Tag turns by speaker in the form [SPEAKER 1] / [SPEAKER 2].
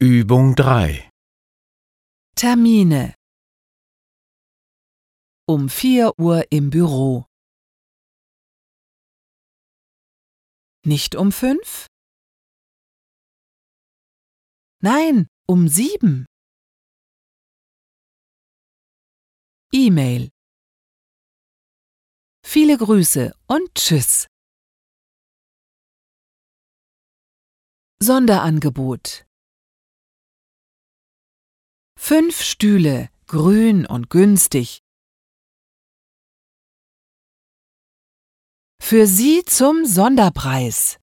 [SPEAKER 1] Übung 3.
[SPEAKER 2] Termine. Um 4 Uhr im Büro. Nicht um 5? Nein, um 7. E-Mail. Viele Grüße und Tschüss. Sonderangebot. 5 Stühle, grün und günstig. Für Sie zum Sonderpreis.